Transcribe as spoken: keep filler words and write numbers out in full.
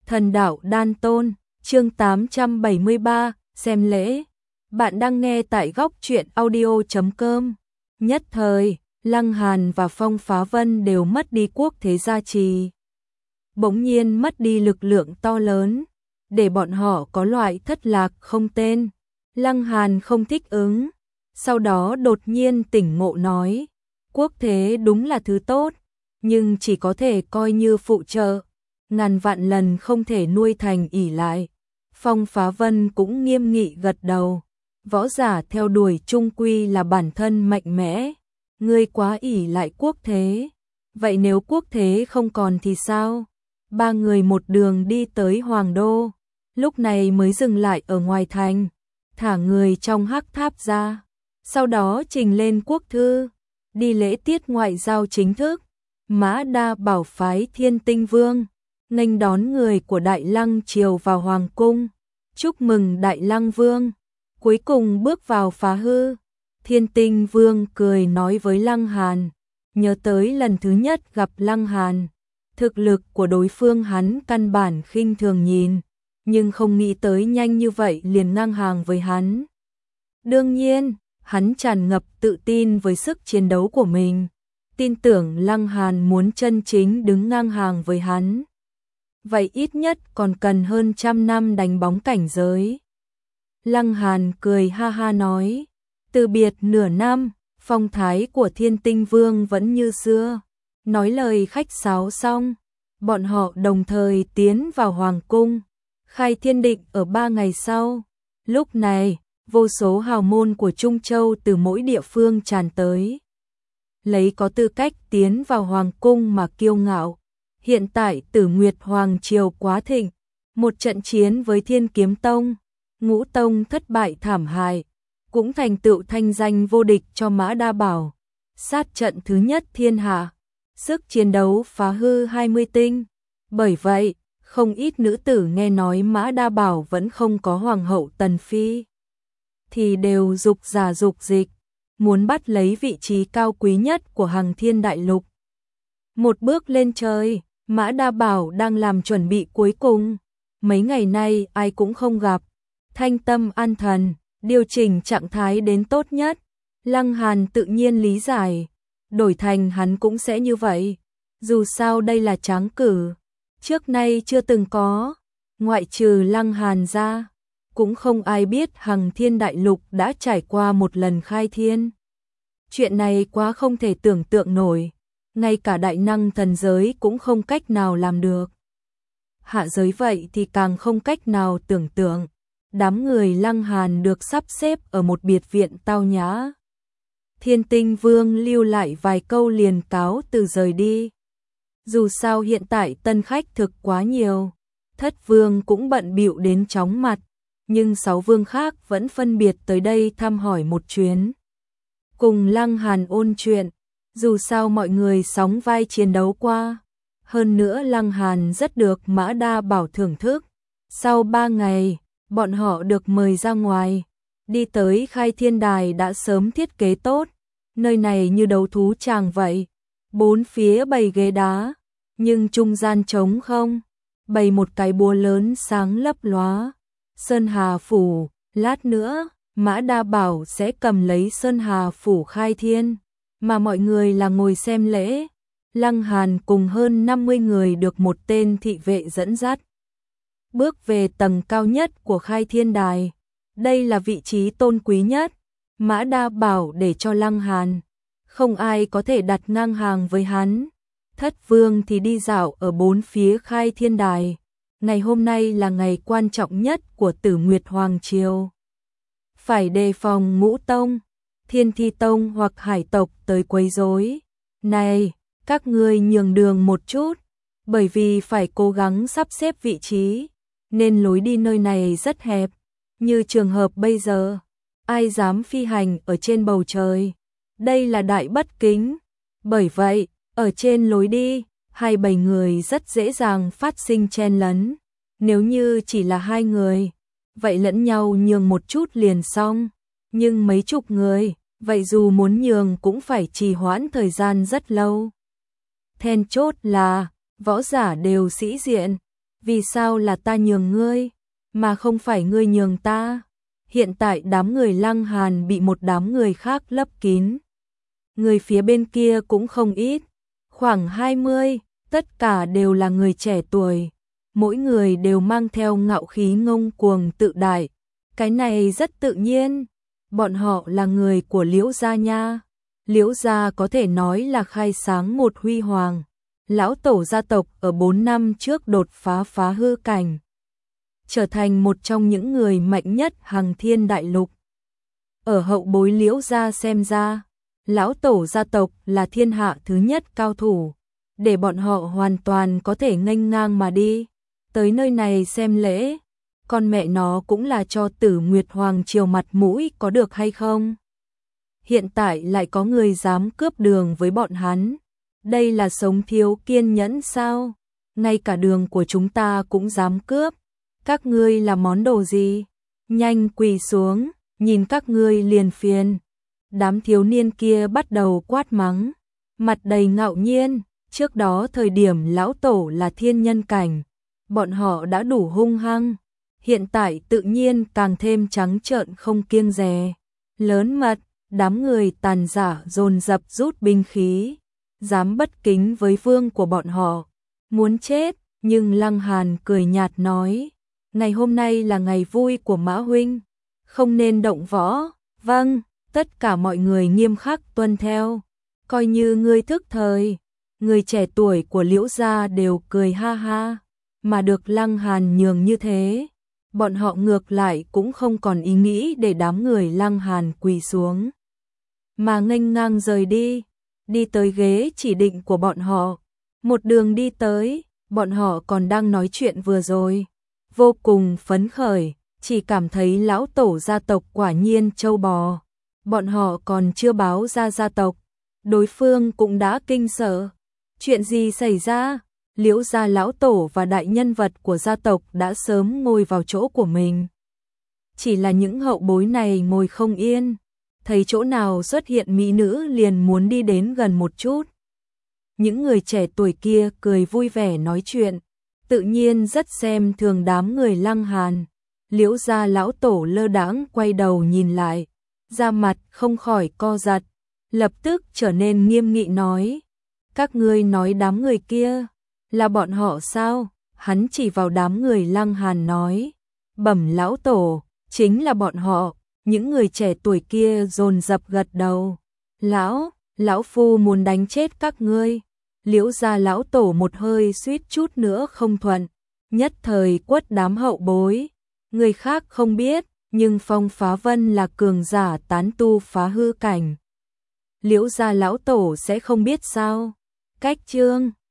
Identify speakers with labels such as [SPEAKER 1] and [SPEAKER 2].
[SPEAKER 1] Thần đạo đan tôn, chương tám trăm bảy mươi ba, xem lễ. Bạn đang nghe tại góc truyện audio chấm com. Nhất thời, Lăng Hàn và Phong Phá Vân đều mất đi quốc thế gia trì. Bỗng nhiên mất đi lực lượng to lớn, để bọn họ có loại thất lạc không tên. Lăng Hàn không thích ứng, sau đó đột nhiên tỉnh ngộ nói, quốc thế đúng là thứ tốt, nhưng chỉ có thể coi như phụ trợ, ngàn vạn lần không thể nuôi thành ỷ lại. Phong Phá Vân cũng nghiêm nghị gật đầu, võ giả theo đuổi chung quy là bản thân mạnh mẽ, ngươi quá ỷ lại quốc thế. Vậy nếu quốc thế không còn thì sao? Ba người một đường đi tới Hoàng Đô, lúc này mới dừng lại ở ngoài thành, thả người trong hắc tháp ra, sau đó trình lên quốc thư, đi lễ tiết ngoại giao chính thức. Mã Đa Bảo phái Thiên Tinh Vương nghênh đón người của Đại Lăng triều vào hoàng cung, chúc mừng Đại Lăng Vương. Cuối cùng bước vào phá hư, Thiên Tinh Vương cười nói với Lăng Hàn, nhớ tới lần thứ nhất gặp Lăng Hàn, thực lực của đối phương hắn căn bản khinh thường nhìn, nhưng không nghĩ tới nhanh như vậy liền ngang hàng với hắn. Đương nhiên, hắn tràn ngập tự tin với sức chiến đấu của mình, tin tưởng Lăng Hàn muốn chân chính đứng ngang hàng với hắn. Vậy ít nhất còn cần hơn trăm năm đánh bóng cảnh giới. Lăng Hàn cười ha ha nói, từ biệt nửa năm, phong thái của Thiên Tinh Vương vẫn như xưa. Nói lời khách sáo xong, bọn họ đồng thời tiến vào hoàng cung, khai thiên định ở ba ngày sau. Lúc này, vô số hào môn của Trung Châu từ mỗi địa phương tràn tới, lấy có tư cách tiến vào hoàng cung mà kiêu ngạo. Hiện tại Tử Nguyệt Hoàng triều quá thịnh, một trận chiến với Thiên Kiếm Tông, Ngũ Tông thất bại thảm hại, cũng thành tựu thanh danh vô địch cho Mã Đa Bảo, sát trận thứ nhất thiên hạ, sức chiến đấu phá hư hai mươi tinh. Bởi vậy, không ít nữ tử nghe nói Mã Đa Bảo vẫn không có hoàng hậu Tần Phi, thì đều dục giả dục dịch, muốn bắt lấy vị trí cao quý nhất của Hằng Thiên Đại Lục. Một bước lên trời, Mã Đa Bảo đang làm chuẩn bị cuối cùng, mấy ngày nay ai cũng không gặp, thanh tâm an thần, điều chỉnh trạng thái đến tốt nhất. Lăng Hàn tự nhiên lý giải, đổi thành hắn cũng sẽ như vậy, dù sao đây là tráng cử, trước nay chưa từng có, ngoại trừ Lăng Hàn ra, cũng không ai biết Hằng Thiên Đại Lục đã trải qua một lần khai thiên. Chuyện này quá không thể tưởng tượng nổi, ngay cả đại năng thần giới cũng không cách nào làm được. Hạ giới vậy thì càng không cách nào tưởng tượng. Đám người Lăng Hàn được sắp xếp ở một biệt viện tao nhã. Thiên Tinh Vương lưu lại vài câu liền cáo từ rời đi. Dù sao hiện tại tân khách thực quá nhiều, Thất Vương cũng bận bịu đến chóng mặt, nhưng sáu vương khác vẫn phân biệt tới đây thăm hỏi một chuyến, cùng Lăng Hàn ôn chuyện. Dù sao mọi người sóng vai chiến đấu qua, hơn nữa Lăng Hàn rất được Mã Đa Bảo thưởng thức. Sau ba ngày, bọn họ được mời ra ngoài, đi tới khai thiên đài đã sớm thiết kế tốt, nơi này như đấu thú tràng vậy, bốn phía bày ghế đá, nhưng trung gian trống không, bày một cái búa lớn sáng lấp lóa. Sơn Hà Phủ, lát nữa, Mã Đa Bảo sẽ cầm lấy Sơn Hà Phủ khai thiên, mà mọi người là ngồi xem lễ. Lăng Hàn cùng hơn năm mươi người được một tên thị vệ dẫn dắt, bước về tầng cao nhất của khai thiên đài. Đây là vị trí tôn quý nhất, Mã Đa Bảo để cho Lăng Hàn, không ai có thể đặt ngang hàng với hắn. Thất Vương thì đi dạo ở bốn phía khai thiên đài. Ngày hôm nay là ngày quan trọng nhất của Tử Nguyệt Hoàng triều, phải đề phòng Ngũ Tông, Thiên Thi Tông hoặc hải tộc tới quấy rối. Này, các ngươi nhường đường một chút, bởi vì phải cố gắng sắp xếp vị trí, nên lối đi nơi này rất hẹp, như trường hợp bây giờ, ai dám phi hành ở trên bầu trời, đây là đại bất kính. Bởi vậy, ở trên lối đi, hai bầy người rất dễ dàng phát sinh chen lấn. Nếu như chỉ là hai người, vậy lẫn nhau nhường một chút liền xong, nhưng mấy chục người, vậy dù muốn nhường cũng phải trì hoãn thời gian rất lâu. Then chốt là, võ giả đều sĩ diện, vì sao là ta nhường ngươi, mà không phải ngươi nhường ta? Hiện tại đám người Lăng Hàn bị một đám người khác lấp kín. Người phía bên kia cũng không ít, khoảng hai mươi, tất cả đều là người trẻ tuổi. Mỗi người đều mang theo ngạo khí ngông cuồng tự đại. Cái này rất tự nhiên, bọn họ là người của Liễu gia nha. Liễu gia có thể nói là khai sáng một huy hoàng. Lão tổ gia tộc ở bốn năm trước đột phá phá hư cảnh, trở thành một trong những người mạnh nhất hằng thiên đại lục. Ở hậu bối Liễu gia xem ra, lão tổ gia tộc là thiên hạ thứ nhất cao thủ, để bọn họ hoàn toàn có thể nghênh ngang mà đi. Tới nơi này xem lễ, con mẹ nó cũng là cho Tử Nguyệt Hoàng triều mặt mũi có được hay không? Hiện tại lại có người dám cướp đường với bọn hắn. Đây là sống thiếu kiên nhẫn sao? Ngay cả đường của chúng ta cũng dám cướp. Các ngươi là món đồ gì? Nhanh quỳ xuống, nhìn các ngươi liền phiền. Đám thiếu niên kia bắt đầu quát mắng, mặt đầy ngạo nhiên. Trước đó thời điểm lão tổ là thiên nhân cảnh, bọn họ đã đủ hung hăng. Hiện tại tự nhiên càng thêm trắng trợn không kiêng dè. Lớn mật, đám người tàn giả dồn dập rút binh khí, dám bất kính với vương của bọn họ. Muốn chết, nhưng Lăng Hàn cười nhạt nói, ngày hôm nay là ngày vui của Mã huynh, không nên động võ. Vâng, tất cả mọi người nghiêm khắc tuân theo, coi như ngươi thức thời. Người trẻ tuổi của Liễu gia đều cười ha ha, mà được Lăng Hàn nhường như thế, bọn họ ngược lại cũng không còn ý nghĩ để đám người Lăng Hàn quỳ xuống, mà nghênh ngang rời đi, đi tới ghế chỉ định của bọn họ. Một đường đi tới, bọn họ còn đang nói chuyện vừa rồi, vô cùng phấn khởi, chỉ cảm thấy lão tổ gia tộc quả nhiên trâu bò. Bọn họ còn chưa báo ra gia tộc, đối phương cũng đã kinh sợ. Chuyện gì xảy ra? Liễu gia lão tổ và đại nhân vật của gia tộc đã sớm ngồi vào chỗ của mình. Chỉ là những hậu bối này ngồi không yên, thấy chỗ nào xuất hiện mỹ nữ liền muốn đi đến gần một chút. Những người trẻ tuổi kia cười vui vẻ nói chuyện, tự nhiên rất xem thường đám người Lăng Hàn. Liễu gia lão tổ lơ đãng quay đầu nhìn lại, da mặt không khỏi co giật, lập tức trở nên nghiêm nghị nói, các ngươi nói đám người kia là bọn họ sao? Hắn chỉ vào đám người Lăng Hàn nói, bẩm lão tổ, chính là bọn họ. Những người trẻ tuổi kia dồn dập gật đầu, lão, lão phu muốn đánh chết các ngươi. Liễu gia lão tổ một hơi suýt chút nữa không thuận, nhất thời quất đám hậu bối. Người khác không biết, nhưng Phong Phá Vân là cường giả tán tu phá hư cảnh. Liễu gia lão tổ sẽ không biết sao? Cách chương